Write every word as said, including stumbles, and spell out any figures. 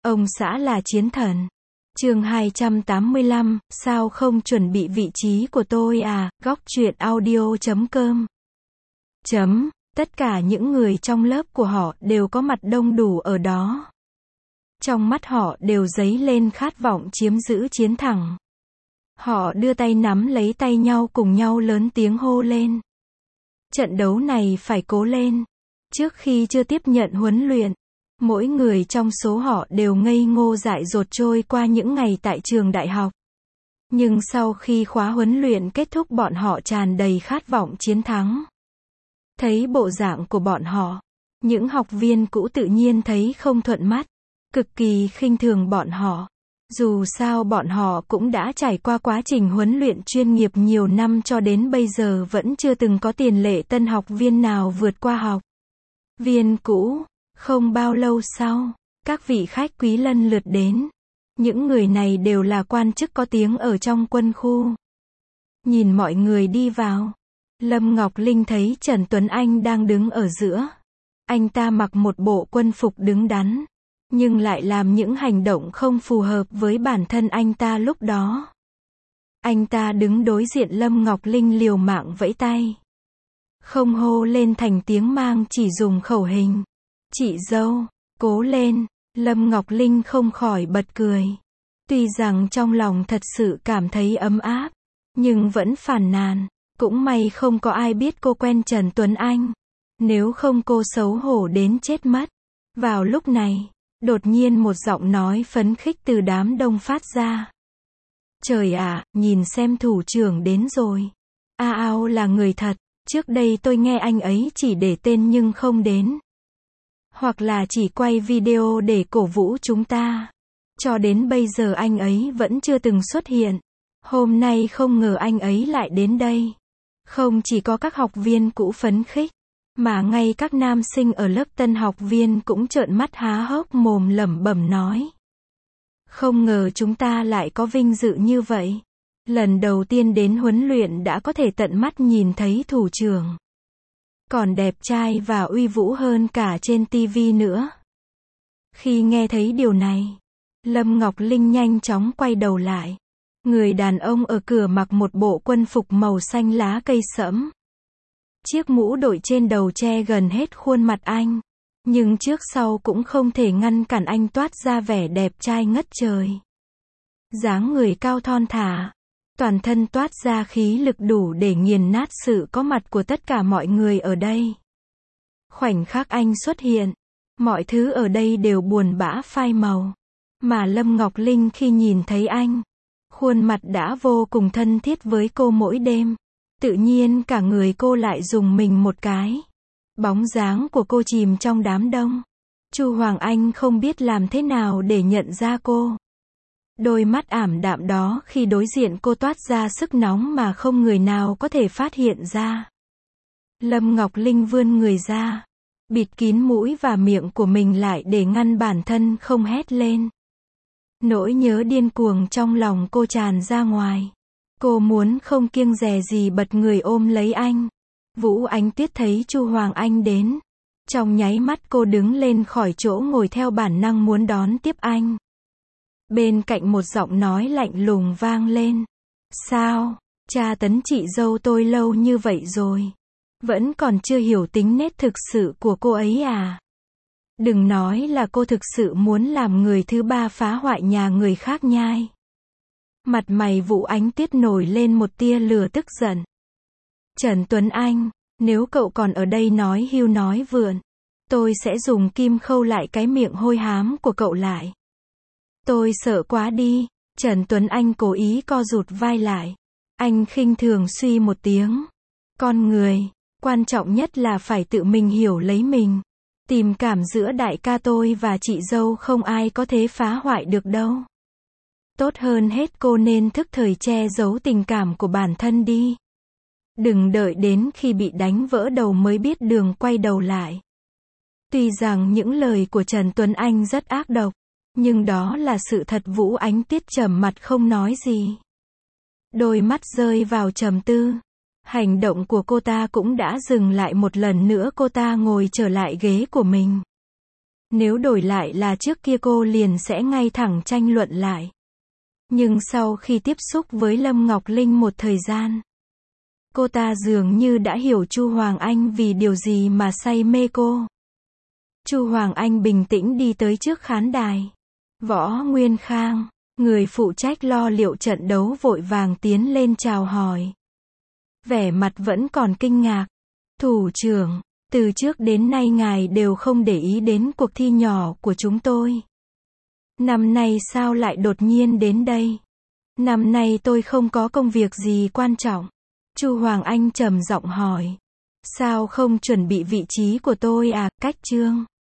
Ông xã là chiến thần. Chương hai trăm tám mươi lăm, sao không chuẩn bị vị trí của tôi à, góc truyện audio chấm com. Chấm, tất cả những người trong lớp của họ đều có mặt đông đủ ở đó. Trong mắt họ đều dấy lên khát vọng chiếm giữ chiến thắng. Họ đưa tay nắm lấy tay nhau cùng nhau lớn tiếng hô lên. Trận đấu này phải cố lên. Trước khi chưa tiếp nhận huấn luyện, mỗi người trong số họ đều ngây ngô dại dột trôi qua những ngày tại trường đại học. Nhưng sau khi khóa huấn luyện kết thúc bọn họ tràn đầy khát vọng chiến thắng. Thấy bộ dạng của bọn họ, những học viên cũ tự nhiên thấy không thuận mắt, cực kỳ khinh thường bọn họ. Dù sao bọn họ cũng đã trải qua quá trình huấn luyện chuyên nghiệp nhiều năm cho đến bây giờ vẫn chưa từng có tiền lệ tân học viên nào vượt qua học viên cũ. Không bao lâu sau, các vị khách quý lần lượt đến. Những người này đều là quan chức có tiếng ở trong quân khu. Nhìn mọi người đi vào, Lâm Ngọc Linh thấy Trần Tuấn Anh đang đứng ở giữa. Anh ta mặc một bộ quân phục đứng đắn, nhưng lại làm những hành động không phù hợp với bản thân anh ta lúc đó. Anh ta đứng đối diện Lâm Ngọc Linh liều mạng vẫy tay. Không hô lên thành tiếng mang, chỉ dùng khẩu hình. Chị dâu, cố lên. Lâm Ngọc Linh không khỏi bật cười. Tuy rằng trong lòng thật sự cảm thấy ấm áp, nhưng vẫn phàn nàn. Cũng may không có ai biết cô quen Trần Tuấn Anh. Nếu không cô xấu hổ đến chết mất. Vào lúc này, đột nhiên một giọng nói phấn khích từ đám đông phát ra. Trời ạ, nhìn xem thủ trưởng đến rồi. A Ao là người thật. Trước đây tôi nghe anh ấy chỉ để tên nhưng không đến. Hoặc là chỉ quay video để cổ vũ chúng ta. Cho đến bây giờ anh ấy vẫn chưa từng xuất hiện. Hôm nay không ngờ anh ấy lại đến đây. Không chỉ có các học viên cũ phấn khích, mà ngay các nam sinh ở lớp tân học viên cũng trợn mắt há hốc mồm lẩm bẩm nói. Không ngờ chúng ta lại có vinh dự như vậy. Lần đầu tiên đến huấn luyện đã có thể tận mắt nhìn thấy thủ trưởng. Còn đẹp trai và uy vũ hơn cả trên ti vi nữa. Khi nghe thấy điều này, Lâm Ngọc Linh nhanh chóng quay đầu lại. Người đàn ông ở cửa mặc một bộ quân phục màu xanh lá cây sẫm. Chiếc mũ đội trên đầu che gần hết khuôn mặt anh. Nhưng trước sau cũng không thể ngăn cản anh toát ra vẻ đẹp trai ngất trời. Dáng người cao thon thả. Toàn thân toát ra khí lực đủ để nghiền nát sự có mặt của tất cả mọi người ở đây. Khoảnh khắc anh xuất hiện, mọi thứ ở đây đều buồn bã phai màu. Mà Lâm Ngọc Linh khi nhìn thấy anh, khuôn mặt đã vô cùng thân thiết với cô mỗi đêm. Tự nhiên cả người cô lại rùng mình một cái. Bóng dáng của cô chìm trong đám đông. Chu Hoàng Anh không biết làm thế nào để nhận ra cô. Đôi mắt ảm đạm đó khi đối diện cô toát ra sức nóng mà không người nào có thể phát hiện ra. Lâm Ngọc Linh vươn người ra, bịt kín mũi và miệng của mình lại để ngăn bản thân không hét lên. Nỗi nhớ điên cuồng trong lòng cô tràn ra ngoài. Cô muốn không kiêng dè gì bật người ôm lấy anh. Vũ Ánh Tuyết thấy Chu Hoàng Anh đến. Trong nháy mắt cô đứng lên khỏi chỗ ngồi theo bản năng muốn đón tiếp anh. Bên cạnh một giọng nói lạnh lùng vang lên. Sao, tra tấn chị dâu tôi lâu như vậy rồi. Vẫn còn chưa hiểu tính nết thực sự của cô ấy à? Đừng nói là cô thực sự muốn làm người thứ ba phá hoại nhà người khác nhai. Mặt mày Vũ Ánh Tuyết nổi lên một tia lửa tức giận. Trần Tuấn Anh, nếu cậu còn ở đây nói hưu nói vượn, tôi sẽ dùng kim khâu lại cái miệng hôi hám của cậu lại. Tôi sợ quá đi. Trần Tuấn Anh cố ý co rụt vai lại. Anh khinh thường suy một tiếng. Con người, quan trọng nhất là phải tự mình hiểu lấy mình. Tình cảm giữa đại ca tôi và chị dâu không ai có thể phá hoại được đâu. Tốt hơn hết cô nên thức thời che giấu tình cảm của bản thân đi. Đừng đợi đến khi bị đánh vỡ đầu mới biết đường quay đầu lại. Tuy rằng những lời của Trần Tuấn Anh rất ác độc, nhưng đó là sự thật. Vũ Ánh Tuyết trầm mặt không nói gì. Đôi mắt rơi vào trầm tư. Hành động của cô ta cũng đã dừng lại một lần nữa. Cô ta ngồi trở lại ghế của mình. Nếu đổi lại là trước kia cô liền sẽ ngay thẳng tranh luận lại. Nhưng sau khi tiếp xúc với Lâm Ngọc Linh một thời gian, cô ta dường như đã hiểu Chu Hoàng Anh vì điều gì mà say mê cô. Chu Hoàng Anh bình tĩnh đi tới trước khán đài. Võ Nguyên Khang, người phụ trách lo liệu trận đấu vội vàng tiến lên chào hỏi. Vẻ mặt vẫn còn kinh ngạc. Thủ trưởng, từ trước đến nay ngài đều không để ý đến cuộc thi nhỏ của chúng tôi. Năm nay sao lại đột nhiên đến đây? Năm nay tôi không có công việc gì quan trọng. Chu Hoàng Anh trầm giọng hỏi. Sao không chuẩn bị vị trí của tôi à, Cách Trương?